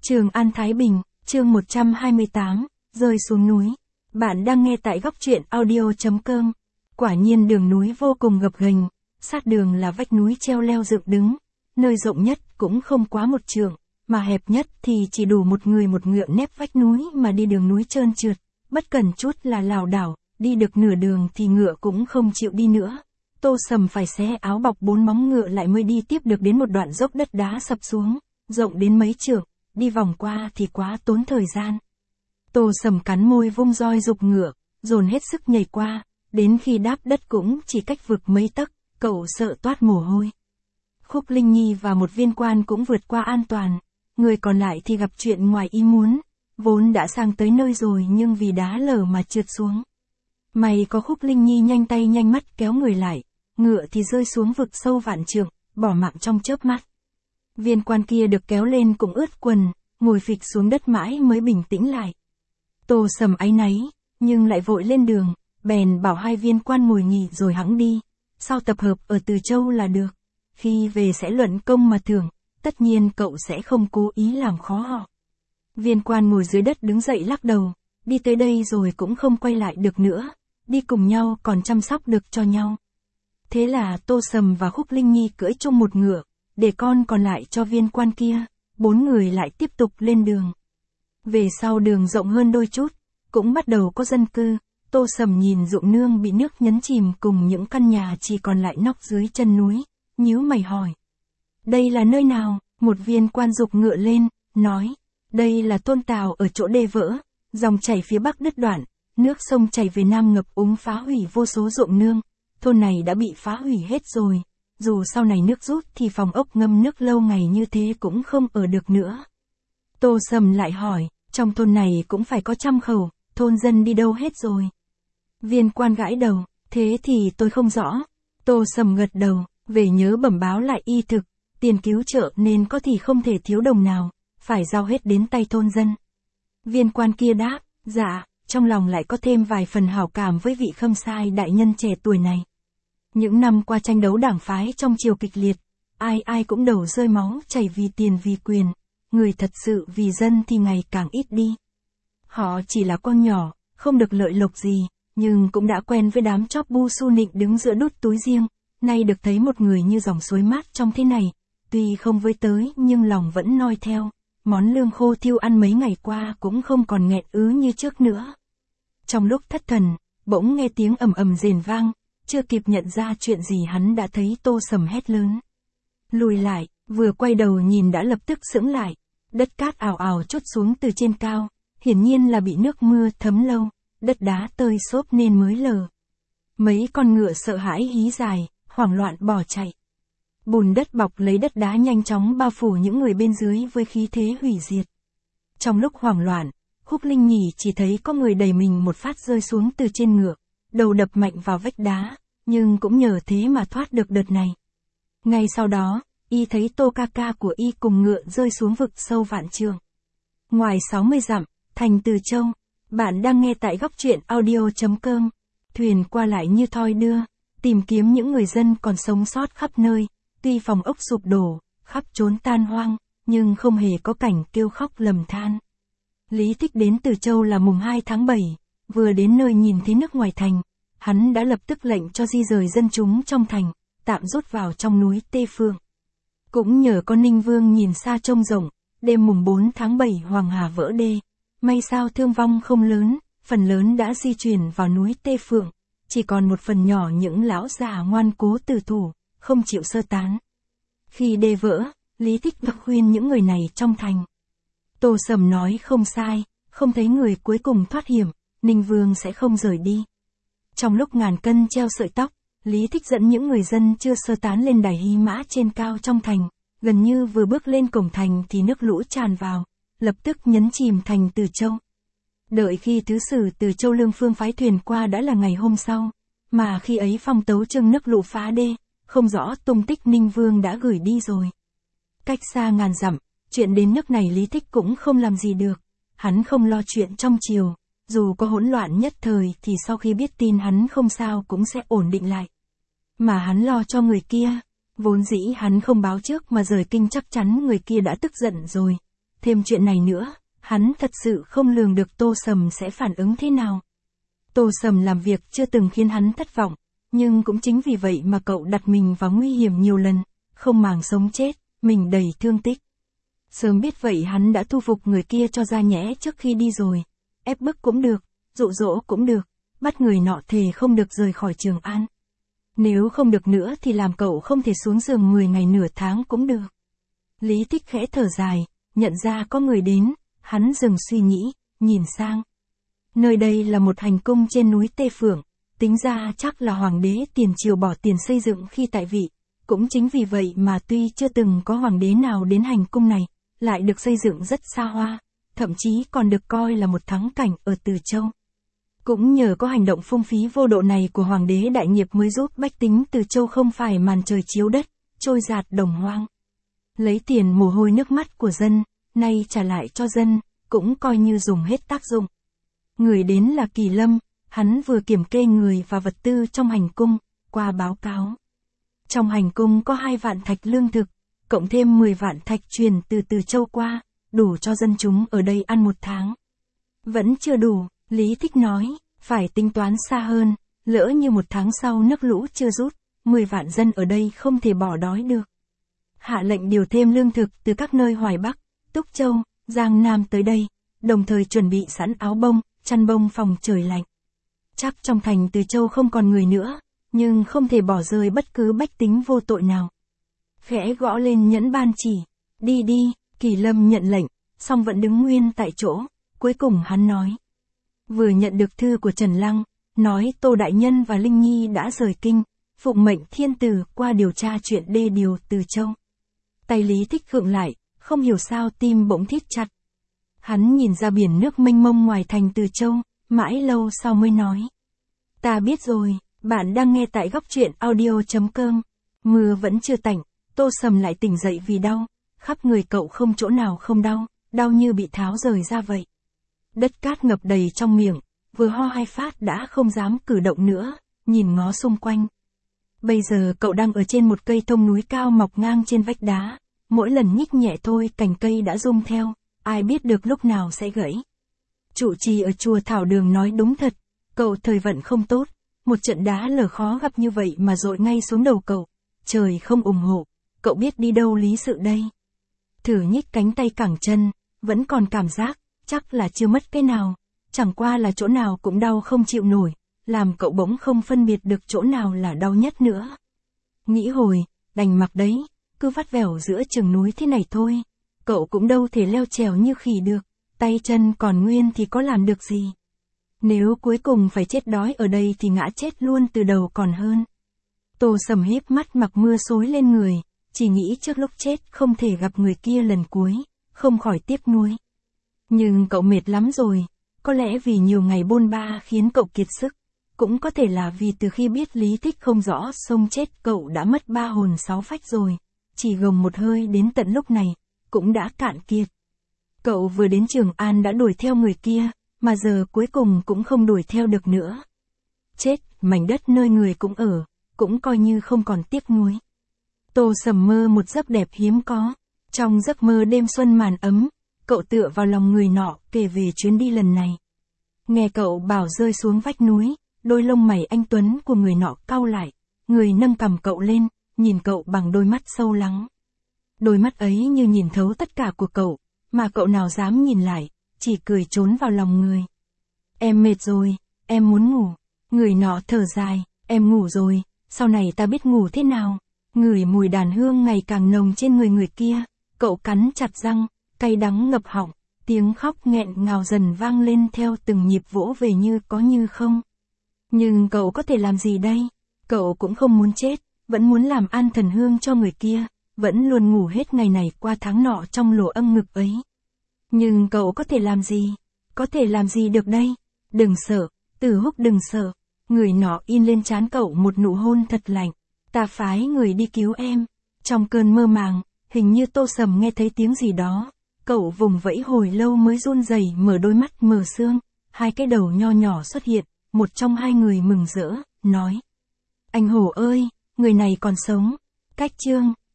Trường An Thái Bình, chương 128, rơi xuống núi. Bạn đang nghe tại góc truyện audio.com. Quả nhiên đường núi vô cùng gập ghềnh, sát đường là vách núi treo leo dựng đứng, nơi rộng nhất cũng không quá 1 trượng, mà hẹp nhất thì chỉ đủ một người một ngựa nép vách núi mà đi đường núi trơn trượt, bất cẩn chút là lảo đảo, đi được nửa đường thì ngựa cũng không chịu đi nữa. Tô Sầm phải xé áo bọc 4 móng ngựa lại mới đi tiếp được đến một đoạn dốc đất đá sập xuống, rộng đến mấy trượng, đi vòng qua thì quá tốn thời gian. Tô Sầm cắn môi vung roi giục ngựa, dồn hết sức nhảy qua, đến khi đáp đất cũng chỉ cách vực mấy tấc, cậu sợ toát mồ hôi. Khúc Linh Nhi và một viên quan cũng vượt qua an toàn, người còn lại thì gặp chuyện ngoài ý muốn, vốn đã sang tới nơi rồi nhưng vì đá lở mà trượt xuống. May có Khúc Linh Nhi nhanh tay nhanh mắt kéo người lại, ngựa thì rơi xuống vực sâu vạn trượng, bỏ mạng trong chớp mắt. Viên quan kia được kéo lên cũng ướt quần, ngồi phịch xuống đất mãi mới bình tĩnh lại. Tô Sầm áy náy, nhưng lại vội lên đường, bèn bảo 2 viên quan ngồi nghỉ rồi hẵng đi, sau tập hợp ở Từ Châu là được. Khi về sẽ luận công mà thưởng, tất nhiên cậu sẽ không cố ý làm khó họ. Viên quan ngồi dưới đất đứng dậy lắc đầu, đi tới đây rồi cũng không quay lại được nữa, đi cùng nhau còn chăm sóc được cho nhau. Thế là Tô Sầm và Khúc Linh Nhi cưỡi chung một ngựa, để con còn lại cho viên quan kia, 4 người lại tiếp tục lên đường. Về sau đường rộng hơn đôi chút, cũng bắt đầu có dân cư, Tô Sầm nhìn ruộng nương bị nước nhấn chìm cùng những căn nhà chỉ còn lại nóc dưới chân núi, nhíu mày hỏi. Đây là nơi nào? Một viên quan giục ngựa lên, nói, đây là thôn Tào ở chỗ đê vỡ, dòng chảy phía bắc đứt đoạn, nước sông chảy về nam ngập úng phá hủy vô số ruộng nương, thôn này đã bị phá hủy hết rồi. Dù sau này nước rút thì phòng ốc ngâm nước lâu ngày như thế cũng không ở được nữa. Tô Sầm lại hỏi, trong thôn này cũng phải có 100 khẩu, thôn dân đi đâu hết rồi? Viên quan gãi đầu, thế thì tôi không rõ. Tô Sầm gật đầu, về nhớ bẩm báo lại y thực, tiền cứu trợ nên có thì không thể thiếu đồng nào, phải giao hết đến tay thôn dân. Viên quan kia đáp, dạ, trong lòng lại có thêm vài phần hảo cảm với vị Khâm Sai đại nhân trẻ tuổi này. Những năm qua tranh đấu đảng phái trong triều kịch liệt, ai ai cũng đầu rơi máu chảy vì tiền vì quyền, người thật sự vì dân thì ngày càng ít đi. Họ chỉ là con nhỏ, không được lợi lộc gì, nhưng cũng đã quen với đám chóp bu su nịnh đứng giữa đút túi riêng, nay được thấy một người như dòng suối mát trong thế này, tuy không với tới nhưng lòng vẫn noi theo, món lương khô thiêu ăn mấy ngày qua cũng không còn nghẹn ứ như trước nữa. Trong lúc thất thần, bỗng nghe tiếng ầm ầm rền vang. Chưa kịp nhận ra chuyện gì hắn đã thấy Tô Sầm hét lớn. Lùi lại, vừa quay đầu nhìn đã lập tức sững lại. Đất cát ào ào trút xuống từ trên cao, hiển nhiên là bị nước mưa thấm lâu, đất đá tơi xốp nên mới lờ. Mấy con ngựa sợ hãi hí dài, hoảng loạn bỏ chạy. Bùn đất bọc lấy đất đá nhanh chóng bao phủ những người bên dưới với khí thế hủy diệt. Trong lúc hoảng loạn, Khúc Linh Nhi chỉ thấy có người đẩy mình một phát rơi xuống từ trên ngựa. Đầu đập mạnh vào vách đá, nhưng cũng nhờ thế mà thoát được đợt này. Ngay sau đó, y thấy Tô ca ca của y cùng ngựa rơi xuống vực sâu vạn trượng. Ngoài 60 dặm, thành Từ Châu, bạn đang nghe tại góc truyện audio.com. Thuyền qua lại như thoi đưa, tìm kiếm những người dân còn sống sót khắp nơi, tuy phòng ốc sụp đổ, khắp trốn tan hoang, nhưng không hề có cảnh kêu khóc lầm than. Lý Thích đến Từ Châu là mùng 2 tháng 7. Vừa đến nơi nhìn thấy nước ngoài thành, hắn đã lập tức lệnh cho di rời dân chúng trong thành, tạm rút vào trong núi Tê Phượng. Cũng nhờ con Ninh Vương nhìn xa trông rộng, đêm mùng 4 tháng 7 Hoàng Hà vỡ đê, may sao thương vong không lớn, phần lớn đã di chuyển vào núi Tê Phượng, chỉ còn một phần nhỏ những lão già ngoan cố tử thủ, không chịu sơ tán. Khi đê vỡ, Lý Thích khuyên những người này trong thành. Tô Sầm nói không sai, không thấy người cuối cùng thoát hiểm, Ninh Vương sẽ không rời đi. Trong lúc ngàn cân treo sợi tóc, Lý Thích dẫn những người dân chưa sơ tán lên đài Hy Mã trên cao trong thành, gần như vừa bước lên cổng thành thì nước lũ tràn vào, lập tức nhấn chìm thành Từ Châu. Đợi khi thứ sử Từ Châu Lương Phương phái thuyền qua đã là ngày hôm sau, mà khi ấy phong tấu trưng nước lũ phá đê, không rõ tung tích Ninh Vương đã gửi đi rồi. Cách xa ngàn dặm, chuyện đến nước này Lý Thích cũng không làm gì được, hắn không lo chuyện trong triều. Dù có hỗn loạn nhất thời thì sau khi biết tin hắn không sao cũng sẽ ổn định lại. Mà hắn lo cho người kia, vốn dĩ hắn không báo trước mà rời kinh chắc chắn người kia đã tức giận rồi. Thêm chuyện này nữa, hắn thật sự không lường được Tô Sầm sẽ phản ứng thế nào. Tô Sầm làm việc chưa từng khiến hắn thất vọng, nhưng cũng chính vì vậy mà cậu đặt mình vào nguy hiểm nhiều lần, không màng sống chết, mình đầy thương tích. Sớm biết vậy hắn đã thu phục người kia cho ra nhẽ trước khi đi rồi. Ép bức cũng được, dụ dỗ cũng được, bắt người nọ thề không được rời khỏi Trường An. Nếu không được nữa thì làm cậu không thể xuống giường 10 ngày nửa tháng cũng được. Lý Tích khẽ thở dài, nhận ra có người đến, hắn dừng suy nghĩ, nhìn sang. Nơi đây là một hành cung trên núi Tê Phượng, tính ra chắc là hoàng đế tiền triều bỏ tiền xây dựng khi tại vị. Cũng chính vì vậy mà tuy chưa từng có hoàng đế nào đến hành cung này, lại được xây dựng rất xa hoa, thậm chí còn được coi là một thắng cảnh ở Từ Châu. Cũng nhờ có hành động phung phí vô độ này của hoàng đế đại nghiệp mới giúp bách tính Từ Châu không phải màn trời chiếu đất, trôi dạt đồng hoang. Lấy tiền mồ hôi nước mắt của dân, nay trả lại cho dân, cũng coi như dùng hết tác dụng. Người đến là Kỳ Lâm, hắn vừa kiểm kê người và vật tư trong hành cung, qua báo cáo. Trong hành cung có 2 vạn thạch lương thực, cộng thêm 10 vạn thạch truyền từ Từ Châu qua, đủ cho dân chúng ở đây ăn 1 tháng. Vẫn chưa đủ, Lý Thích nói, phải tính toán xa hơn, lỡ như 1 tháng sau nước lũ chưa rút, 10 vạn dân ở đây không thể bỏ đói được. Hạ lệnh điều thêm lương thực từ các nơi Hoài Bắc, Túc Châu, Giang Nam tới đây, đồng thời chuẩn bị sẵn áo bông, chăn bông phòng trời lạnh. Chắc trong thành Từ Châu không còn người nữa, nhưng không thể bỏ rơi bất cứ bách tính vô tội nào. Khẽ gõ lên nhẫn ban chỉ, đi đi, Kỳ Lâm nhận lệnh, song vẫn đứng nguyên tại chỗ, cuối cùng hắn nói. Vừa nhận được thư của Trần Lăng, nói Tô Đại Nhân và Linh Nhi đã rời kinh, phụng mệnh thiên tử qua điều tra chuyện đê điều Từ Châu. Tay Lý Thích khựng lại, không hiểu sao tim bỗng thít chặt. Hắn nhìn ra biển nước mênh mông ngoài thành Từ Châu, mãi lâu sau mới nói. Ta biết rồi, bạn đang nghe tại góc truyện audio.com. Mưa vẫn chưa tạnh, Tô Sầm lại tỉnh dậy vì đau, khắp người cậu không chỗ nào không đau, đau như bị tháo rời ra vậy. Đất cát ngập đầy trong miệng, vừa ho 2 phát đã không dám cử động nữa, nhìn ngó xung quanh. Bây giờ cậu đang ở trên một cây thông núi cao mọc ngang trên vách đá, mỗi lần nhích nhẹ thôi cành cây đã rung theo, ai biết được lúc nào sẽ gãy. Trụ trì ở chùa Thảo Đường nói đúng thật, cậu thời vận không tốt, một trận đá lở khó gặp như vậy mà dội ngay xuống đầu cậu, trời không ủng hộ, cậu biết đi đâu lý sự đây. Thử nhích cánh tay cẳng chân, vẫn còn cảm giác, chắc là chưa mất cái nào, chẳng qua là chỗ nào cũng đau không chịu nổi, làm cậu bỗng không phân biệt được chỗ nào là đau nhất nữa. Nghĩ hồi, đành mặc đấy, cứ vắt vẻo giữa chừng núi thế này thôi, cậu cũng đâu thể leo trèo như khỉ được, tay chân còn nguyên thì có làm được gì. Nếu cuối cùng phải chết đói ở đây thì ngã chết luôn từ đầu còn hơn. Tô Sầm híp mắt mặc mưa xối lên người, chỉ nghĩ trước lúc chết không thể gặp người kia lần cuối, không khỏi tiếc nuối. Nhưng cậu mệt lắm rồi, có lẽ vì nhiều ngày bôn ba khiến cậu kiệt sức, cũng có thể là vì từ khi biết Lý Thích không rõ xông chết cậu đã mất 3 hồn 6 phách rồi, chỉ gồng một hơi đến tận lúc này, cũng đã cạn kiệt. Cậu vừa đến Trường An đã đuổi theo người kia, mà giờ cuối cùng cũng không đuổi theo được nữa. Chết, mảnh đất nơi người cũng ở, cũng coi như không còn tiếc nuối. Tô Sầm mơ một giấc đẹp hiếm có, trong giấc mơ đêm xuân màn ấm, cậu tựa vào lòng người nọ kể về chuyến đi lần này. Nghe cậu bảo rơi xuống vách núi, đôi lông mày anh tuấn của người nọ cau lại, người nâng cằm cậu lên, nhìn cậu bằng đôi mắt sâu lắng. Đôi mắt ấy như nhìn thấu tất cả của cậu, mà cậu nào dám nhìn lại, chỉ cười trốn vào lòng người. Em mệt rồi, em muốn ngủ. Người nọ thở dài, em ngủ rồi, sau này ta biết ngủ thế nào. Ngửi mùi đàn hương ngày càng nồng trên người kia, cậu cắn chặt răng, cay đắng ngập họng, tiếng khóc nghẹn ngào dần vang lên theo từng nhịp vỗ về như có như không. Nhưng cậu có thể làm gì đây? Cậu cũng không muốn chết, vẫn muốn làm an thần hương cho người kia, vẫn luôn ngủ hết ngày này qua tháng nọ trong lỗ âm ngực ấy. Nhưng cậu có thể làm gì? Có thể làm gì được đây? Đừng sợ, Từ Húc đừng sợ. Người nọ in lên trán cậu một nụ hôn thật lạnh. Ta phái người đi cứu em. Trong cơn mơ màng, hình như Tô Sầm nghe thấy tiếng gì đó. Cậu vùng vẫy hồi lâu mới run rẩy mở đôi mắt mờ sương. 2 cái đầu nho nhỏ xuất hiện, một trong 2 người mừng rỡ, nói. Anh Hổ ơi, người này còn sống. Cách chương